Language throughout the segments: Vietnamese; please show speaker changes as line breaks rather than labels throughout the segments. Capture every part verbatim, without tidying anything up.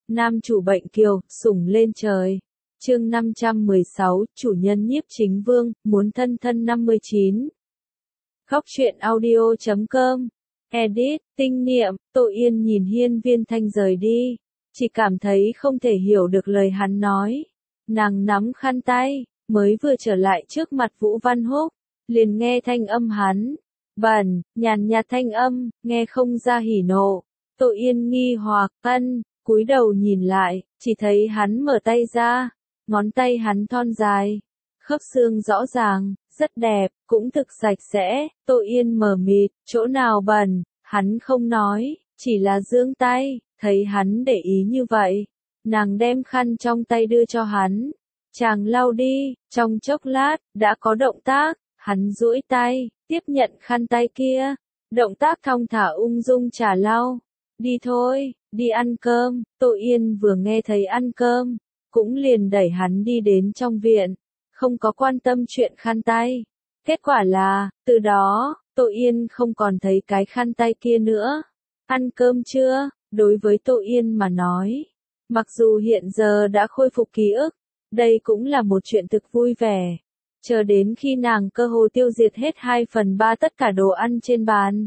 Nam chủ bệnh kiều, sủng lên trời. Chương năm trăm mười sáu, chủ nhân Nhiếp Chính Vương, muốn thân thân năm mươi chín. Khóc chuyện audio chấm com. Edit, tinh niệm, Tội Yên nhìn Hiên Viên Thanh rời đi. Chỉ cảm thấy không thể hiểu được lời hắn nói. Nàng nắm khăn tay, mới vừa trở lại trước mặt Vũ Văn Húc. Liền nghe thanh âm hắn. Bẩn, nhàn nhạt thanh âm, nghe không ra hỉ nộ. Tội Yên nghi hoặc, ân, cúi đầu nhìn lại, chỉ thấy hắn mở tay ra. Ngón tay hắn thon dài, khớp xương rõ ràng, rất đẹp, cũng thực sạch sẽ. Tội Yên mờ mịt, chỗ nào bẩn, hắn không nói, chỉ là giương tay, thấy hắn để ý như vậy. Nàng đem khăn trong tay đưa cho hắn. Chàng lau đi, trong chốc lát, đã có động tác, hắn duỗi tay, tiếp nhận khăn tay kia. Động tác thong thả ung dung trả lau. Đi thôi, đi ăn cơm. Tội Yên vừa nghe thấy ăn cơm, cũng liền đẩy hắn đi đến trong viện, không có quan tâm chuyện khăn tay. Kết quả là, từ đó, Tội Yên không còn thấy cái khăn tay kia nữa. Ăn cơm chưa? Đối với Tội Yên mà nói, mặc dù hiện giờ đã khôi phục ký ức, đây cũng là một chuyện thực vui vẻ. Chờ đến khi nàng cơ hồ tiêu diệt hết hai phần ba tất cả đồ ăn trên bàn,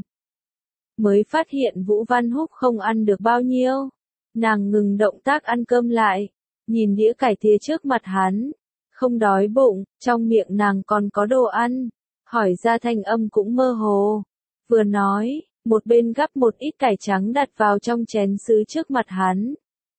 mới phát hiện Vũ Văn Húc không ăn được bao nhiêu. Nàng ngừng động tác ăn cơm lại, nhìn đĩa cải thìa trước mặt hắn, không đói bụng, trong miệng nàng còn có đồ ăn, hỏi ra thanh âm cũng mơ hồ. Vừa nói, một bên gắp một ít cải trắng đặt vào trong chén sứ trước mặt hắn.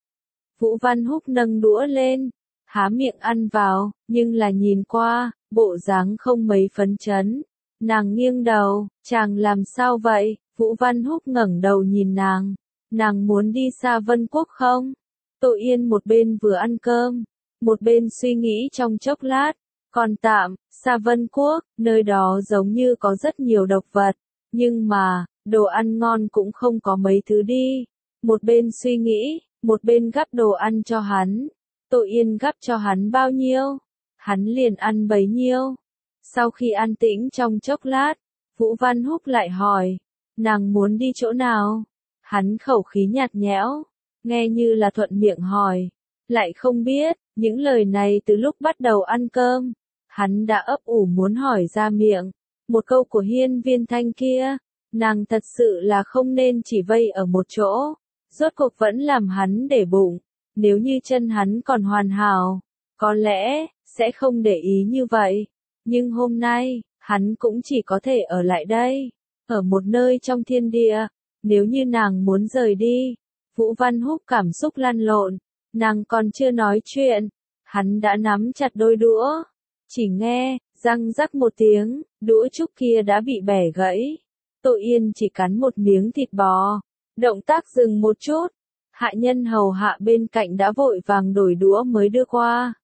Vũ Văn Húc nâng đũa lên, há miệng ăn vào, nhưng là nhìn qua, bộ dáng không mấy phấn chấn. Nàng nghiêng đầu, chàng làm sao vậy? Vũ Văn Húc ngẩng đầu nhìn nàng, nàng muốn đi Sa Vân Quốc không? Tội Yên một bên vừa ăn cơm, một bên suy nghĩ trong chốc lát, còn tạm, Sa Vân Quốc, nơi đó giống như có rất nhiều độc vật, nhưng mà, đồ ăn ngon cũng không có mấy thứ đi. Một bên suy nghĩ, một bên gắp đồ ăn cho hắn. Tội Yên gắp cho hắn bao nhiêu, hắn liền ăn bấy nhiêu. Sau khi an tĩnh trong chốc lát, Vũ Văn Húc lại hỏi, nàng muốn đi chỗ nào? Hắn khẩu khí nhạt nhẽo, nghe như là thuận miệng hỏi, lại không biết, những lời này từ lúc bắt đầu ăn cơm, hắn đã ấp ủ muốn hỏi ra miệng. Một câu của Hiên Viên Thanh kia, nàng thật sự là không nên chỉ vây ở một chỗ, rốt cuộc vẫn làm hắn để bụng. Nếu như chân hắn còn hoàn hảo, có lẽ, sẽ không để ý như vậy. Nhưng hôm nay, hắn cũng chỉ có thể ở lại đây, ở một nơi trong thiên địa. Nếu như nàng muốn rời đi, Vũ Văn Húc cảm xúc lăn lộn, nàng còn chưa nói chuyện, hắn đã nắm chặt đôi đũa. Chỉ nghe, răng rắc một tiếng, đũa trúc kia đã bị bẻ gãy. Tội Yên chỉ cắn một miếng thịt bò, động tác dừng một chút. Hạ nhân hầu hạ bên cạnh đã vội vàng đổi đũa mới đưa qua.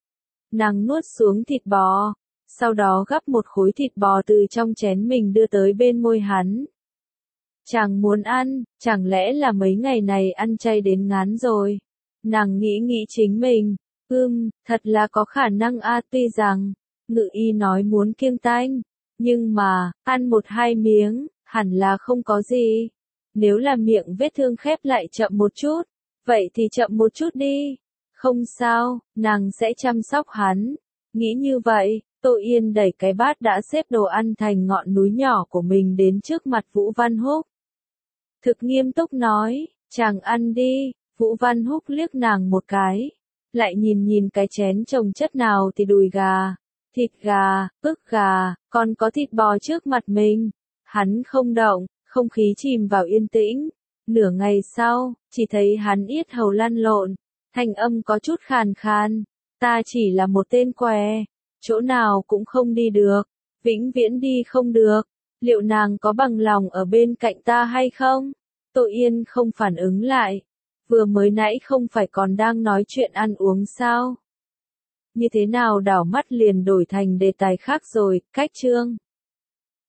Nàng nuốt xuống thịt bò, sau đó gắp một khối thịt bò từ trong chén mình đưa tới bên môi hắn. Chàng muốn ăn, chẳng lẽ là mấy ngày này ăn chay đến ngán rồi? Nàng nghĩ nghĩ chính mình, ưm, thật là có khả năng a. Tuy rằng, ngự y nói muốn kiêng tanh, nhưng mà, ăn một hai miếng, hẳn là không có gì. Nếu là miệng vết thương khép lại chậm một chút, vậy thì chậm một chút đi. Không sao, nàng sẽ chăm sóc hắn. Nghĩ như vậy, Tội Yên đẩy cái bát đã xếp đồ ăn thành ngọn núi nhỏ của mình đến trước mặt Vũ Văn Húc. Thực nghiêm túc nói, chàng ăn đi. Vũ Văn Húc liếc nàng một cái, lại nhìn nhìn cái chén trồng chất nào thì đùi gà, thịt gà, ức gà, còn có thịt bò trước mặt mình. Hắn không động. Không khí chìm vào yên tĩnh. Nửa ngày sau, chỉ thấy hắn yết hầu lăn lộn, thanh âm có chút khàn khàn. Ta chỉ là một tên què, chỗ nào cũng không đi được, vĩnh viễn đi không được. Liệu nàng có bằng lòng ở bên cạnh ta hay không? Tội Yên không phản ứng lại. Vừa mới nãy không phải còn đang nói chuyện ăn uống sao? Như thế nào đảo mắt liền đổi thành đề tài khác rồi, cách chương.